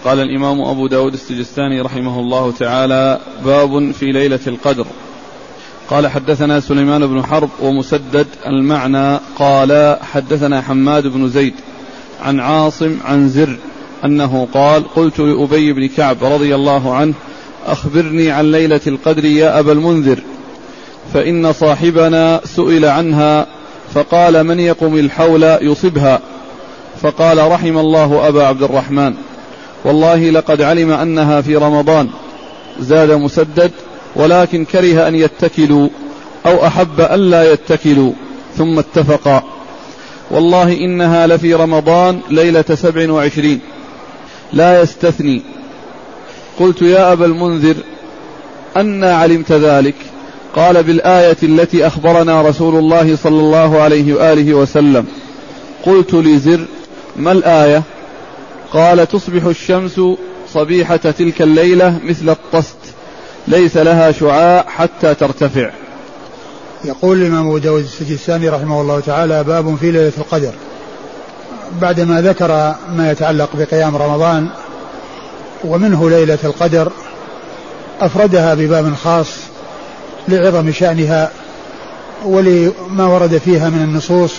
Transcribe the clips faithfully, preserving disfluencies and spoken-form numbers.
قال الإمام أبو داود السجستاني رحمه الله تعالى: باب في ليلة القدر. قال: حدثنا سليمان بن حرب ومسدد المعنى قال: حدثنا حماد بن زيد عن عاصم عن زر أنه قال: قلت لأبي بن كعب رضي الله عنه: أخبرني عن ليلة القدر يا أبا المنذر، فإن صاحبنا سئل عنها فقال: من يقم الحول يصبها؟ فقال: رحم الله أبا عبد الرحمن، والله لقد علم أنها في رمضان. زاد مسدد: ولكن كره أن يتكلوا أو أحب أن لا يتكلوا، ثم اتفقا. والله إنها لفي رمضان ليلة سبع وعشرين لا يستثني. قلت: يا أبا المنذر، أنى علمت ذلك؟ قال: بالآية التي أخبرنا رسول الله صلى الله عليه وآله وسلم. قلت لزر: ما الآية؟ قال: تصبح الشمس صبيحة تلك الليلة مثل الطست، ليس لها شعاع حتى ترتفع. يقول الإمام أبو داود السجستاني رحمه الله تعالى: باب في ليلة القدر. بعدما ذكر ما يتعلق بقيام رمضان ومنه ليلة القدر، أفردها بباب خاص لعظم شأنها ولما ورد فيها من النصوص،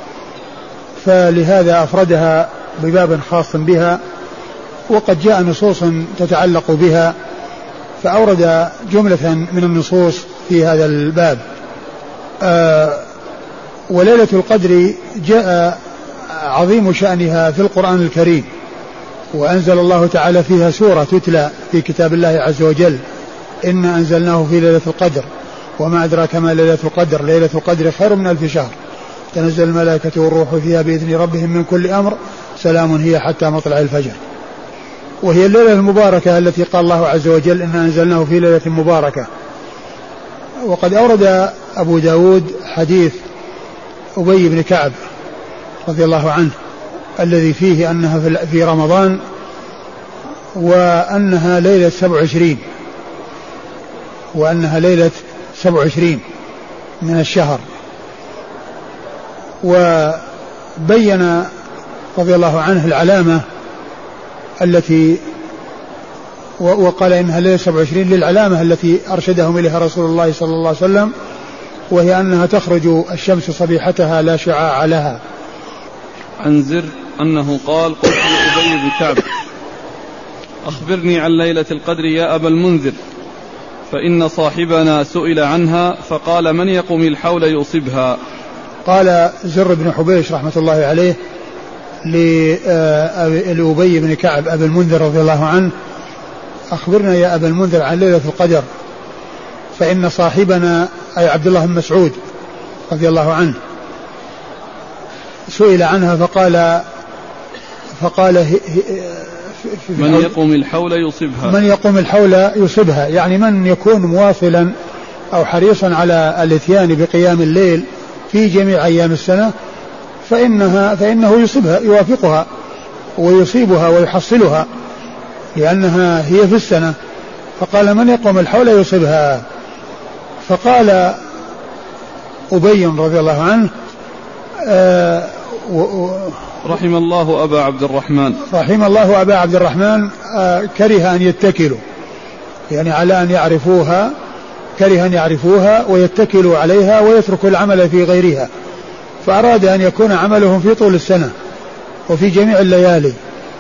فلهذا أفردها بباب خاص بها، وقد جاء نصوص تتعلق بها فأورد جملة من النصوص في هذا الباب. آه وليلة القدر جاء عظيم شأنها في القرآن الكريم، وأنزل الله تعالى فيها سورة تتلى في كتاب الله عز وجل: إنا أنزلناه في ليلة القدر وما أدراك ما ليلة القدر، ليلة القدر خير من ألف شهر، تنزل الملائكة والروح فيها بإذن ربهم من كل أمر، سلام هي حتى مطلع الفجر. وهي الليلة المباركة التي قال الله عز وجل: إنا أنزلناه في ليلة مباركة. وقد أورد أبو داود حديث أبي بن كعب رضي الله عنه الذي فيه أنها في رمضان، وأنها ليلة سبع وعشرين وأنها ليلة سبع وعشرين من الشهر. وبين رضي الله عنه العلامة التي وقال إنها ليلة سبع وعشرين للعلامة التي أرشدهم إليها رسول الله صلى الله عليه وسلم، وهي أنها تخرج الشمس صبيحتها لا شعاع لها. عن زر أنه قال: قلت لأبي بن كعب: أخبرني عن ليلة القدر يا أبا المنذر، فإن صاحبنا سئل عنها فقال: من يقوم الحول يصبها؟ قال زر بن حبيش رحمة الله عليه لأبي بن كعب أبي المنذر رضي الله عنه: أخبرنا يا أبا المنذر عن ليلة القدر، فإن صاحبنا أي عبد الله بن مسعود رضي الله عنه سئل عنها فقال فقال هي من يقوم الحول يصبها، من يقوم الحول يصبها، يعني من يكون مواصلا أو حريصا على الاتيان بقيام الليل في جميع أيام السنة فإنها فإنه يصبها، يوافقها ويصيبها ويحصلها، لأنها هي في السنة. فقال: من يقوم الحول يصبها. فقال أبي رضي الله عنه: آه و رحم الله أبا عبد الرحمن، رحم الله أبا عبد الرحمن آه كره أن يتكلوا، يعني على أن يعرفوها، كره أن يعرفوها ويتكلوا عليها ويتركوا العمل في غيرها، فأراد أن يكون عملهم في طول السنة وفي جميع الليالي،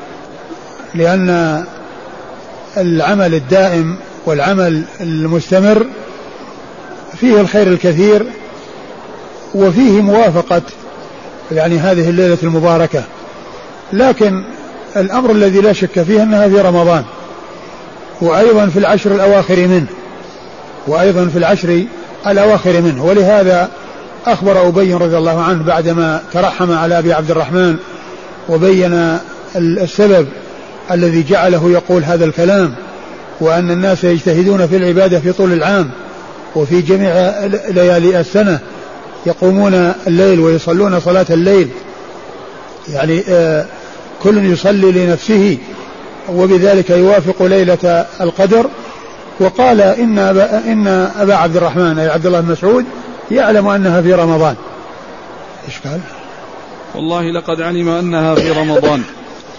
لأن العمل الدائم والعمل المستمر فيه الخير الكثير وفيه موافقة يعني هذه الليلة المباركة. لكن الأمر الذي لا شك فيه أنها في رمضان، وأيضا في العشر الأواخر منه وأيضا في العشر الأواخر منه. ولهذا أخبر أبي رضي الله عنه بعدما ترحم على أبي عبد الرحمن وبين السبب الذي جعله يقول هذا الكلام، وأن الناس يجتهدون في العبادة في طول العام وفي جميع ليالي السنة، يقومون الليل ويصلون صلاة الليل، يعني آه كل يصلي لنفسه وبذلك يوافق ليلة القدر. وقال إن أبا, إن أبا عبد الرحمن أي عبد الله بن مسعود يعلم أنها في رمضان. إيش قال؟ والله لقد علم أنها في رمضان.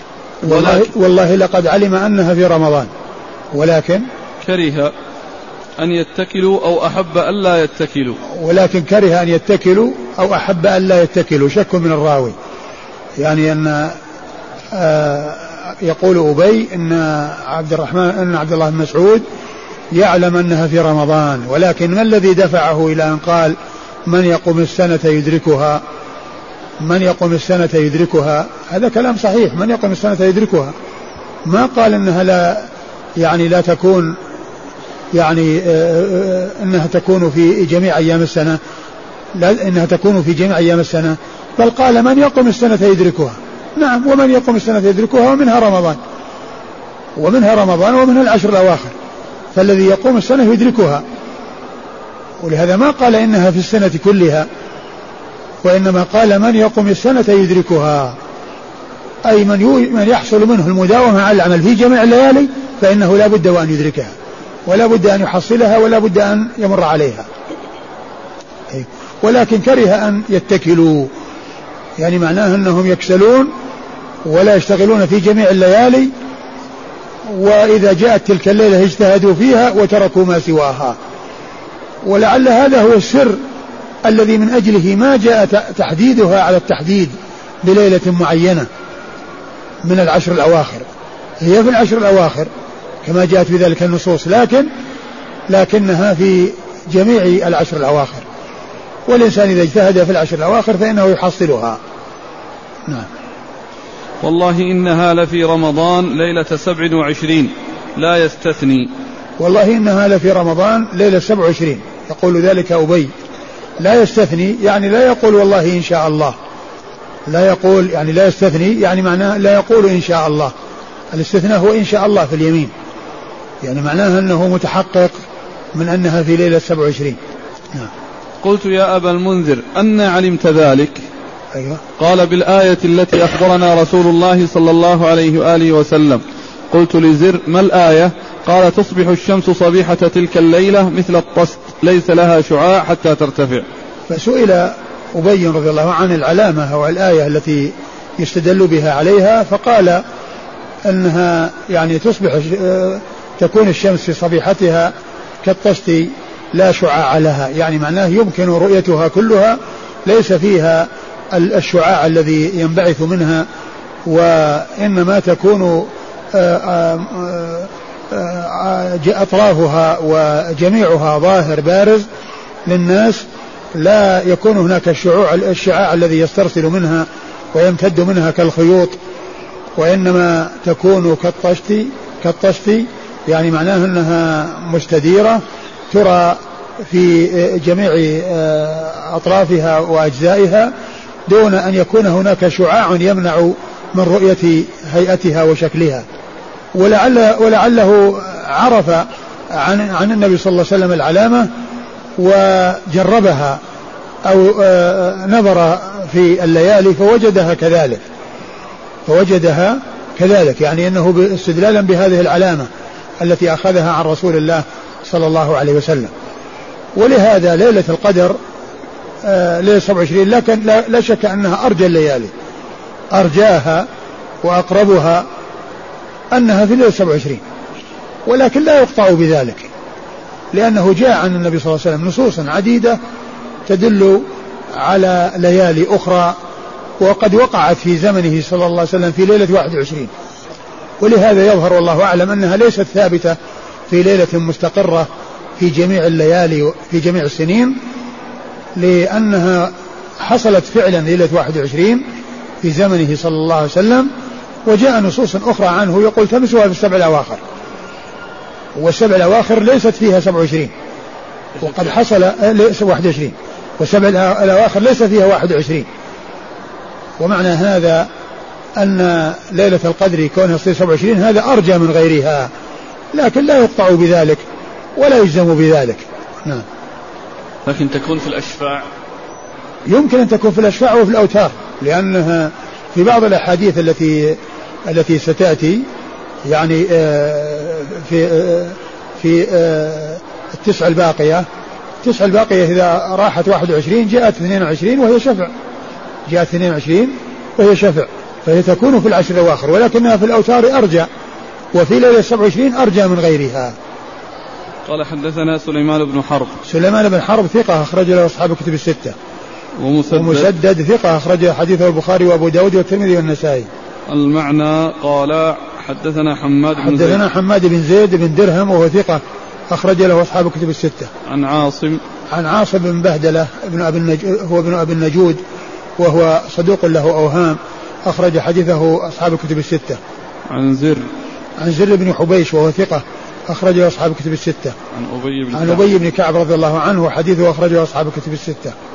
والله, والله لقد علم أنها في رمضان، ولكن كره أن يتكلوا أو أحب أن لا يتكلوا ولكن كره أن يتكلوا أو أحب أن لا يتكلوا، شك من الراوي. يعني أن آه يقول أبي إن عبد الرحمن أن عبد الله بن مسعود يعلم أنها في رمضان، ولكن ما الذي دفعه إلى أن قال من يقوم السنة يدركها من يقوم السنة يدركها؟ هذا كلام صحيح، من يقوم السنة يدركها. ما قال إنها لا يعني لا تكون يعني آه إنها تكون في جميع أيام السنة، لا إنها تكون في جميع أيام السنة، بل قال من يقوم السنة يدركها. نعم، ومن يقوم السنة يدركها، ومنها رمضان ومنها رمضان ومنها العشر الأواخر، فالذي يقوم السنة يدركها. ولهذا ما قال إنها في السنة كلها، وإنما قال من يقوم السنة يدركها، أي من, من يحصل منه المداومة على العمل في جميع الليالي فإنه لا بد وأن يدركها، ولا بد أن يحصلها، ولا بد أن يمر عليها. ولكن كره أن يتكلوا، يعني معناه أنهم يكسلون ولا يشتغلون في جميع الليالي، وإذا جاءت تلك الليلة اجتهدوا فيها وتركوا ما سواها. ولعل هذا هو السر الذي من أجله ما جاء تحديدها على التحديد بليلة معينة من العشر الأواخر. هي في العشر الأواخر كما جاءت في ذلك النصوص، لكن لكنها في جميع العشر الأواخر، والإنسان إذا اجتهد في العشر الأواخر فإنه يحصلها. نعم. والله إنها لفي رمضان ليلة سبع وعشرين لا يستثني. والله إنها لفي رمضان ليلة سبع وعشرين، يقول ذلك أبي، لا يستثني يعني لا يقول والله إن شاء الله، لا يقول يعني لا يستثني يعني معناه لا يقول إن شاء الله. الاستثناء هو إن شاء الله في اليمين، يعني معناه أنه متحقق من أنها في ليلة سبع وعشرين. نعم. قلت يا أبا المنذر أن علمت ذلك؟ أيوة. قال بالآية التي أخبرنا رسول الله صلى الله عليه وآله وسلم. قلت لزر ما الآية؟ قال تصبح الشمس صبيحة تلك الليلة مثل الطست ليس لها شعاع حتى ترتفع. فسئل أبي رضي الله عنه العلامة أو الآية التي يستدل بها عليها، فقال أنها يعني تصبح تكون الشمس في صبيحتها كالطست لا شعاع لها، يعني معناه يمكن رؤيتها كلها ليس فيها الشعاع الذي ينبعث منها، وإنما تكون أطرافها وجميعها ظاهر بارز للناس، لا يكون هناك الشعاع الشعاع الذي يسترسل منها ويمتد منها كالخيوط، وإنما تكون كالطشت كالطشت يعني معناه أنها مستديرة ترى في جميع أطرافها وأجزائها دون أن يكون هناك شعاع يمنع من رؤية هيئتها وشكلها. ولعل ولعله عرف عن عن النبي صلى الله عليه وسلم العلامة وجربها أو نظر في الليالي فوجدها كذلك فوجدها كذلك يعني أنه استدلالا بهذه العلامة التي أخذها عن رسول الله صلى الله عليه وسلم. ولهذا ليلة القدر ليلة سبع وعشرين لكن لا, لا شك أنها أرجى الليالي، أرجاها وأقربها أنها في ليلة سبع وعشرين، ولكن لا يقطع بذلك، لأنه جاء عن النبي صلى الله عليه وسلم نصوص عديدة تدل على ليالي أخرى وقد وقعت في زمنه صلى الله عليه وسلم في ليلة واحد وعشرين. ولهذا يظهر والله أعلم أنها ليست ثابتة في ليلة مستقرة في جميع الليالي في جميع السنين، لأنها حصلت فعلا ليلة واحد وعشرين في زمنه صلى الله عليه وسلم، وجاء نصوص أخرى عنه يقول تمسها في السبع الأواخر، والسبع الأواخر ليست فيها سبع وعشرين، وقد حصل واحد وعشرين، والسبع الأواخر ليس فيها واحد وعشرين. ومعنى هذا أن ليلة القدر كونها سبع وعشرين هذا أرجى من غيرها، لكن لا يقطع بذلك ولا يجزم بذلك. نعم. لكن تكون في الأشفاع، يمكن أن تكون في الأشفاع وفي الأوتار، لأنها في بعض الأحاديث التي التي ستأتي يعني في في التسع الباقية التسع الباقية إذا راحت واحد وعشرين جاءت اثنين وعشرين وهي شفع، جاءت اثنين وعشرين وهي شفع، فهي تكون في العشر الأواخر، ولكنها في الأوتار أرجى، وفي ليلة سبع وعشرين أرجى من غيرها. قال حدثنا سليمان بن حرب. سليمان بن حرب ثقة أخرج له أصحاب الكتب الستة. ومسدد, ومسدد ثقة أخرج حديثه البخاري وأبو داود والترمذي والنسائي. المعنى قال حدثنا حماد بن حدثنا زيد. حماد بن زيد بن درهم وهو ثقة أخرج له أصحاب الكتب الستة. عن عاصم عن عاصم بن بهدلة ابن أبي النج... هو ابن أبي النجود وهو صدوق له أوهام أخرج حديثه أصحاب الكتب الستة. عن زر عن زر بن حبيش وهو ثقة أخرجه أصحاب الكتب الستة. عن أبي بن عن أبي بن كعب رضي الله عنه وحديثه أخرجه أصحاب الكتب الستة.